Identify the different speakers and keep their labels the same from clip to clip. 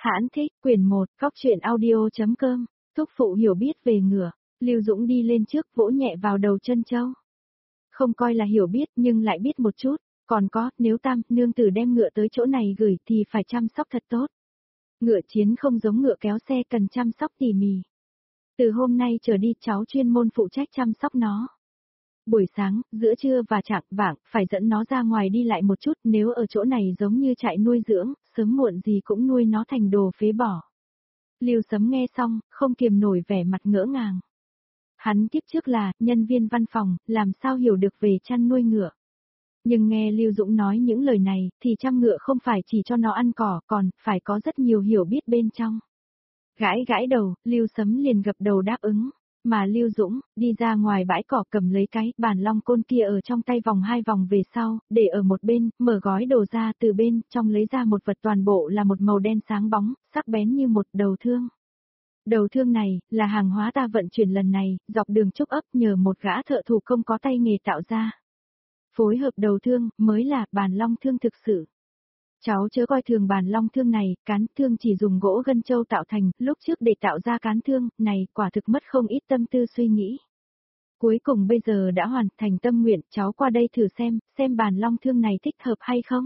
Speaker 1: Hãn thích, quyển 1, góc truyện audio.com, thúc phụ hiểu biết về ngựa, Lưu Dũng đi lên trước vỗ nhẹ vào đầu Trân Châu. Không coi là hiểu biết nhưng lại biết một chút, còn có, nếu Tam nương tử đem ngựa tới chỗ này gửi thì phải chăm sóc thật tốt. Ngựa chiến không giống ngựa kéo xe cần chăm sóc tỉ mỉ. Từ hôm nay trở đi cháu chuyên môn phụ trách chăm sóc nó. Buổi sáng, giữa trưa và chạng vạng, phải dẫn nó ra ngoài đi lại một chút, nếu ở chỗ này giống như trại nuôi dưỡng, sớm muộn gì cũng nuôi nó thành đồ phế bỏ. Lưu Sấm nghe xong, không kiềm nổi vẻ mặt ngỡ ngàng. Hắn kiếp trước là nhân viên văn phòng, làm sao hiểu được về chăn nuôi ngựa. Nhưng nghe Lưu Dũng nói những lời này, thì chăm ngựa không phải chỉ cho nó ăn cỏ, còn phải có rất nhiều hiểu biết bên trong. Gãi gãi đầu, Lưu Sấm liền gật đầu đáp ứng. Mà Lưu Dũng, đi ra ngoài bãi cỏ cầm lấy cái bàn long côn kia ở trong tay vòng 2 vòng về sau, để ở một bên, mở gói đồ ra từ bên, trong lấy ra một vật toàn bộ là một màu đen sáng bóng, sắc bén như một đầu thương. Đầu thương này, là hàng hóa ta vận chuyển lần này, dọc đường Trúc ấp nhờ một gã thợ thủ công có tay nghề tạo ra. Phối hợp đầu thương, mới là bàn long thương thực sự. Cháu chớ coi thường bàn long thương này, cán thương chỉ dùng gỗ gân châu tạo thành, lúc trước để tạo ra cán thương, này quả thực mất không ít tâm tư suy nghĩ. Cuối cùng bây giờ đã hoàn thành tâm nguyện, cháu qua đây thử xem bàn long thương này thích hợp hay không.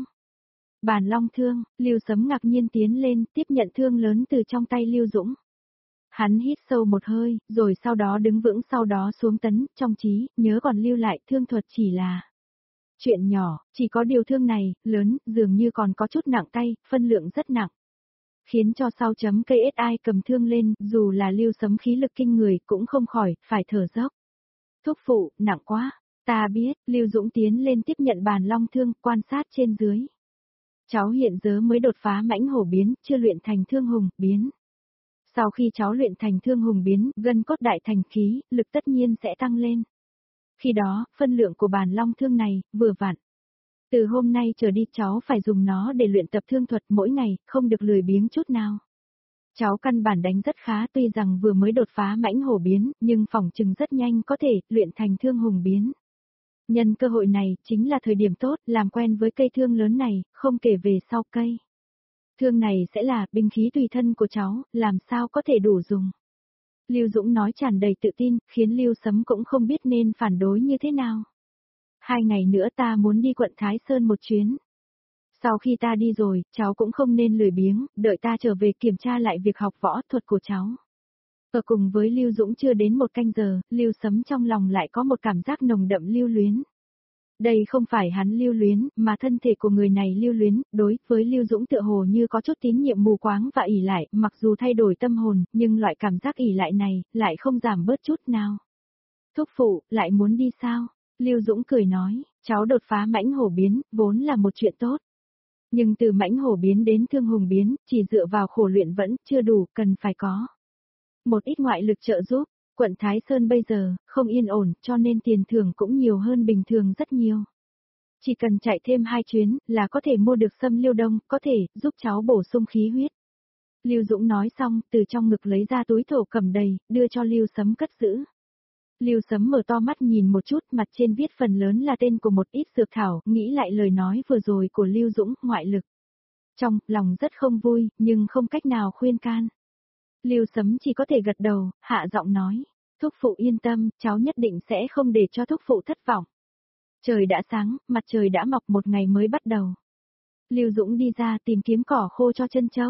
Speaker 1: Bàn long thương, Lưu Sấm ngạc nhiên tiến lên, tiếp nhận thương lớn từ trong tay Lưu Dũng. Hắn hít sâu một hơi, rồi sau đó đứng vững sau đó xuống tấn, trong trí, nhớ còn lưu lại thương thuật chỉ là chuyện nhỏ, chỉ có điều thương này, lớn, dường như còn có chút nặng tay, phân lượng rất nặng. Khiến cho sau chấm KSI cầm thương lên, dù là Lưu Sấm khí lực kinh người cũng không khỏi, phải thở dốc. Thúc phụ, nặng quá, ta biết, Lưu Dũng tiến lên tiếp nhận bàn long thương, quan sát trên dưới. Cháu hiện giờ mới đột phá mãnh hổ biến, chưa luyện thành thương hùng biến. Sau khi cháu luyện thành thương hùng biến, gân cốt đại thành khí, lực tất nhiên sẽ tăng lên. Khi đó, phân lượng của bàn long thương này, vừa vặn. Từ hôm nay trở đi cháu phải dùng nó để luyện tập thương thuật mỗi ngày, không được lười biếng chút nào. Cháu căn bản đánh rất khá tuy rằng vừa mới đột phá mãnh hổ biến, nhưng phỏng chừng rất nhanh có thể luyện thành thương hùng biến. Nhân cơ hội này, chính là thời điểm tốt, làm quen với cây thương lớn này, không kể về sau cây. Thương này sẽ là binh khí tùy thân của cháu, làm sao có thể đủ dùng. Lưu Dũng nói tràn đầy tự tin, khiến Lưu Sấm cũng không biết nên phản đối như thế nào. 2 ngày nữa ta muốn đi quận Thái Sơn một chuyến. Sau khi ta đi rồi, cháu cũng không nên lười biếng, đợi ta trở về kiểm tra lại việc học võ thuật của cháu. Ở cùng với Lưu Dũng chưa đến 1 canh giờ, Lưu Sấm trong lòng lại có một cảm giác nồng đậm lưu luyến. Đây không phải hắn lưu luyến, mà thân thể của người này lưu luyến, đối với Lưu Dũng tựa hồ như có chút tín nhiệm mù quáng và ỷ lại, mặc dù thay đổi tâm hồn, nhưng loại cảm giác ỷ lại này, lại không giảm bớt chút nào. Thúc phụ, lại muốn đi sao? Lưu Dũng cười nói, cháu đột phá mãnh hổ biến, vốn là một chuyện tốt. Nhưng từ mãnh hổ biến đến thương hùng biến, chỉ dựa vào khổ luyện vẫn chưa đủ, cần phải có một ít ngoại lực trợ giúp. Quận Thái Sơn bây giờ, không yên ổn, cho nên tiền thưởng cũng nhiều hơn bình thường rất nhiều. Chỉ cần chạy thêm 2 chuyến, là có thể mua được sâm liêu đông, có thể giúp cháu bổ sung khí huyết. Lưu Dũng nói xong, từ trong ngực lấy ra túi thổ cầm đầy, đưa cho Lưu Sấm cất giữ. Lưu Sấm mở to mắt nhìn một chút, mặt trên viết phần lớn là tên của một ít dược thảo, nghĩ lại lời nói vừa rồi của Lưu Dũng, ngoại lực. Trong lòng rất không vui, nhưng không cách nào khuyên can. Lưu Sấm chỉ có thể gật đầu, hạ giọng nói, thúc phụ yên tâm, cháu nhất định sẽ không để cho thúc phụ thất vọng. Trời đã sáng, mặt trời đã mọc, một ngày mới bắt đầu. Lưu Dũng đi ra tìm kiếm cỏ khô cho Trân Châu.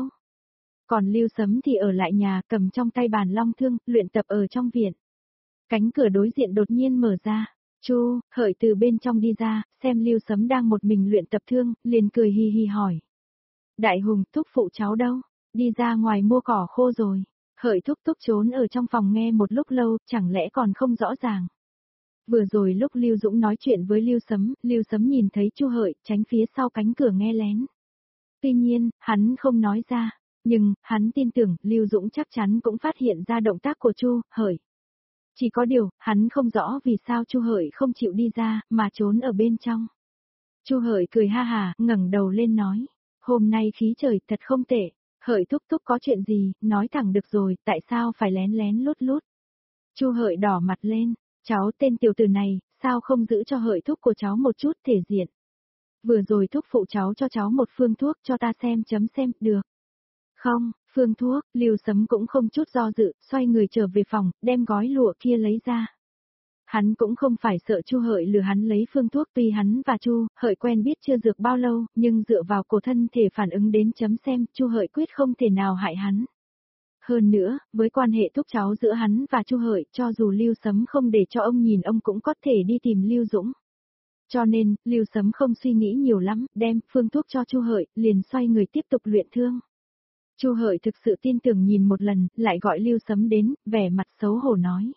Speaker 1: Còn Lưu Sấm thì ở lại nhà, cầm trong tay bàn long thương, luyện tập ở trong viện. Cánh cửa đối diện đột nhiên mở ra. Chu Hợi từ bên trong đi ra, xem Lưu Sấm đang một mình luyện tập thương, liền cười hi hi hỏi. Đại Hùng, thúc phụ cháu đâu? Đi ra ngoài mua cỏ khô rồi. Hợi thúc thúc trốn ở trong phòng nghe một lúc lâu, chẳng lẽ còn không rõ ràng. Vừa rồi lúc Lưu Dũng nói chuyện với Lưu Sấm nhìn thấy Chu Hợi, tránh phía sau cánh cửa nghe lén. Tuy nhiên, hắn không nói ra, nhưng, hắn tin tưởng, Lưu Dũng chắc chắn cũng phát hiện ra động tác của Chu Hợi. Chỉ có điều, hắn không rõ vì sao Chu Hợi không chịu đi ra, mà trốn ở bên trong. Chu Hợi cười ha hà, ngẩng đầu lên nói, hôm nay khí trời thật không tệ. Hợi thúc thúc có chuyện gì, nói thẳng được rồi, tại sao phải lén lén lút lút. Chu Hợi đỏ mặt lên, cháu tên tiểu tử này, sao không giữ cho Hợi thúc của cháu một chút thể diện. Vừa rồi thúc phụ cháu cho cháu một phương thuốc cho ta xem, được. Không, phương thuốc, Lưu Sấm cũng không chút do dự, xoay người trở về phòng, đem gói lụa kia lấy ra. Hắn cũng không phải sợ Chu Hợi lừa hắn lấy phương thuốc, tuy hắn và Chu Hợi quen biết chưa dược bao lâu, nhưng dựa vào cổ thân thể phản ứng đến chấm xem, Chu Hợi quyết không thể nào hại hắn. Hơn nữa, với quan hệ thúc cháu giữa hắn và Chu Hợi, cho dù Lưu Sấm không để cho ông nhìn ông cũng có thể đi tìm Lưu Dũng. Cho nên, Lưu Sấm không suy nghĩ nhiều lắm, đem phương thuốc cho Chu Hợi, liền xoay người tiếp tục luyện thương. Chu Hợi thực sự tin tưởng nhìn một lần, lại gọi Lưu Sấm đến, vẻ mặt xấu hổ nói.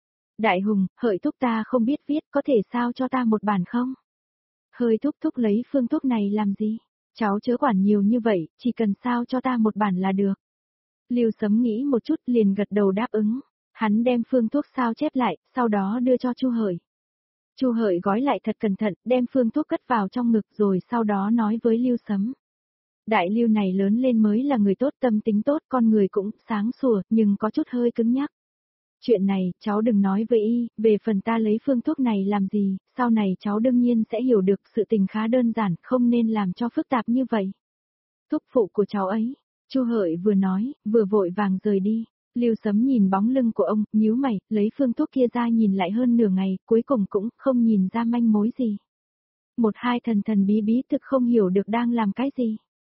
Speaker 1: Đại Hùng, Hợi thúc ta không biết viết, có thể sao cho ta một bản không? Hơi thúc thúc lấy phương thuốc này làm gì? Cháu chớ quản nhiều như vậy, chỉ cần sao cho ta một bản là được. Lưu Sấm nghĩ một chút liền gật đầu đáp ứng. Hắn đem phương thuốc sao chép lại, sau đó đưa cho Chu Hợi. Chu Hợi gói lại thật cẩn thận, đem phương thuốc cất vào trong ngực rồi sau đó nói với Lưu Sấm. Đại Lưu này lớn lên mới là người tốt, tâm tính tốt, con người cũng sáng sủa, nhưng có chút hơi cứng nhắc. Chuyện này, cháu đừng nói với y, về phần ta lấy phương thuốc này làm gì, sau này cháu đương nhiên sẽ hiểu được, sự tình khá đơn giản, không nên làm cho phức tạp như vậy. Thúc phụ của cháu ấy, Chu Hợi vừa nói, vừa vội vàng rời đi. Lưu Sấm nhìn bóng lưng của ông, nhíu mày, lấy phương thuốc kia ra nhìn lại hơn nửa ngày, cuối cùng cũng không nhìn ra manh mối gì. Một hai thần thần bí bí thực không hiểu được đang làm cái gì.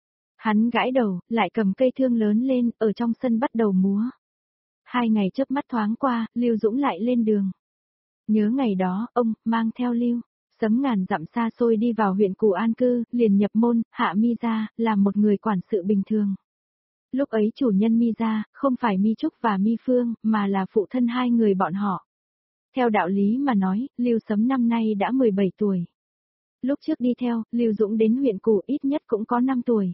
Speaker 1: Hắn gãi đầu, lại cầm cây thương lớn lên, ở trong sân bắt đầu múa. 2 ngày chớp mắt thoáng qua, Lưu Dũng lại lên đường. Nhớ ngày đó, ông, mang theo Lưu Sấm ngàn dặm xa xôi đi vào huyện Cù an cư, liền nhập môn, hạ mi ra, làm một người quản sự bình thường. Lúc ấy chủ nhân mi ra, không phải mi Trúc và mi Phương, mà là phụ thân hai người bọn họ. Theo đạo lý mà nói, Lưu Sấm năm nay đã 17 tuổi. Lúc trước đi theo, Lưu Dũng đến huyện Cù ít nhất cũng có 5 tuổi.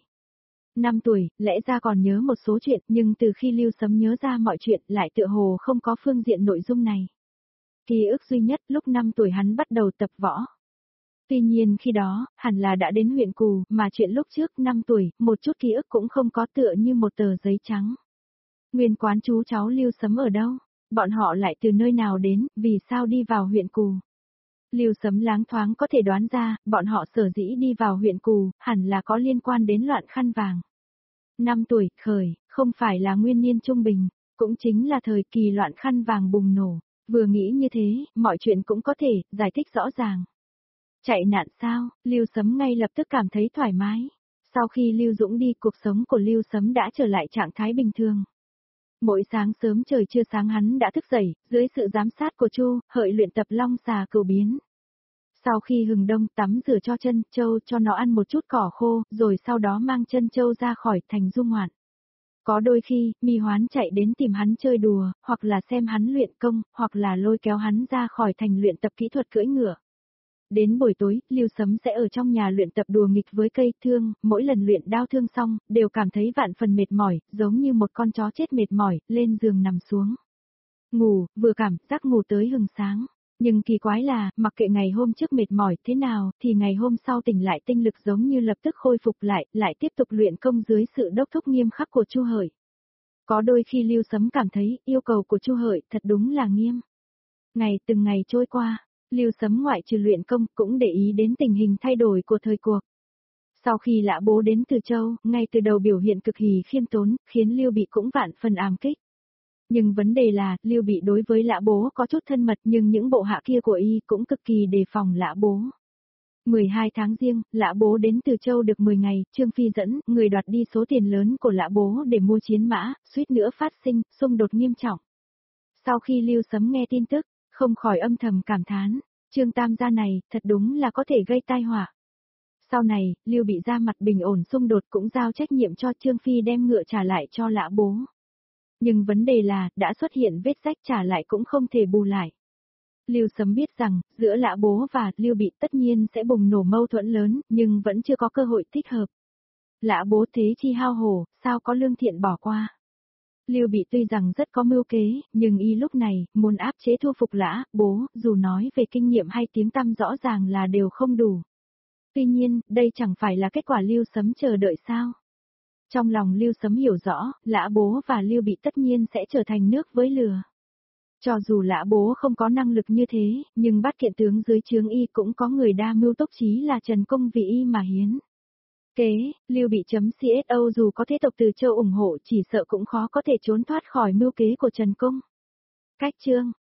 Speaker 1: 5 tuổi, lẽ ra còn nhớ một số chuyện, nhưng từ khi Lưu Sấm nhớ ra mọi chuyện lại tựa hồ không có phương diện nội dung này. Ký ức duy nhất lúc 5 tuổi hắn bắt đầu tập võ. Tuy nhiên khi đó, hẳn là đã đến huyện Cù, mà chuyện lúc trước 5 tuổi, một chút ký ức cũng không có, tựa như một tờ giấy trắng. Nguyên quán chú cháu Lưu Sấm ở đâu? Bọn họ lại từ nơi nào đến, vì sao đi vào huyện Cù? Lưu Sấm láng thoáng có thể đoán ra, bọn họ sở dĩ đi vào huyện Cù, hẳn là có liên quan đến loạn khăn vàng. 5 tuổi, khởi, không phải là nguyên niên trung bình, cũng chính là thời kỳ loạn khăn vàng bùng nổ. Vừa nghĩ như thế, mọi chuyện cũng có thể giải thích rõ ràng. Chạy nạn sao? Lưu Sấm ngay lập tức cảm thấy thoải mái. Sau khi Lưu Dũng đi, cuộc sống của Lưu Sấm đã trở lại trạng thái bình thường. Mỗi sáng sớm trời chưa sáng hắn đã thức dậy, dưới sự giám sát của Chu Hợi luyện tập long xà cửu biến. Sau khi hừng đông tắm rửa cho chân trâu cho nó ăn một chút cỏ khô, rồi sau đó mang chân trâu ra khỏi thành du ngoạn. Có đôi khi, Mi Hoán chạy đến tìm hắn chơi đùa, hoặc là xem hắn luyện công, hoặc là lôi kéo hắn ra khỏi thành luyện tập kỹ thuật cưỡi ngựa. Đến buổi tối, Lưu Sấm sẽ ở trong nhà luyện tập đùa nghịch với cây thương, mỗi lần luyện đao thương xong, đều cảm thấy vạn phần mệt mỏi, giống như một con chó chết mệt mỏi, lên giường nằm xuống. Ngủ, vừa cảm giác ngủ tới hừng sáng. Nhưng kỳ quái là, mặc kệ ngày hôm trước mệt mỏi thế nào, thì ngày hôm sau tỉnh lại tinh lực giống như lập tức khôi phục lại tiếp tục luyện công dưới sự đốc thúc nghiêm khắc của Chu Hợi. Có đôi khi Lưu Sấm cảm thấy, yêu cầu của Chu Hợi thật đúng là nghiêm. Ngày từng ngày trôi qua, Lưu Sấm ngoại trừ luyện công cũng để ý đến tình hình thay đổi của thời cuộc. Sau khi Lã Bố đến Từ Châu, ngay từ đầu biểu hiện cực kỳ khiêm tốn, khiến Lưu Bị cũng vạn phần ám kích. Nhưng vấn đề là, Lưu Bị đối với Lã Bố có chút thân mật, nhưng những bộ hạ kia của y cũng cực kỳ đề phòng Lã Bố. 12 tháng Giêng, Lã Bố đến Từ Châu được 10 ngày, Trương Phi dẫn người đoạt đi số tiền lớn của Lã Bố để mua chiến mã, suýt nữa phát sinh xung đột nghiêm trọng. Sau khi Lưu Sấm nghe tin tức, không khỏi âm thầm cảm thán, Trương Tam gia này, thật đúng là có thể gây tai họa. Sau này, Lưu Bị ra mặt bình ổn xung đột cũng giao trách nhiệm cho Trương Phi đem ngựa trả lại cho Lã Bố. Nhưng vấn đề là, đã xuất hiện vết rách trả lại cũng không thể bù lại. Lưu Sấm biết rằng, giữa Lã Bố và Lưu Bị tất nhiên sẽ bùng nổ mâu thuẫn lớn, nhưng vẫn chưa có cơ hội thích hợp. Lã Bố thế chi hao hổ, sao có lương thiện bỏ qua. Lưu Bị tuy rằng rất có mưu kế, nhưng y lúc này, muốn áp chế thu phục Lã Bố, dù nói về kinh nghiệm hay tiếng tăm rõ ràng là đều không đủ. Tuy nhiên, đây chẳng phải là kết quả Lưu Sấm chờ đợi sao. Trong lòng Lưu Sấm hiểu rõ, Lã Bố và Lưu Bị tất nhiên sẽ trở thành nước với lửa. Cho dù Lã Bố không có năng lực như thế, nhưng bát kiện tướng dưới trướng y cũng có người đa mưu túc trí là Trần Công vì y mà hiến. Kế, Lưu Bị chấm CSO dù có thế tộc Từ Châu ủng hộ chỉ sợ cũng khó có thể trốn thoát khỏi mưu kế của Trần Cung. Cách chương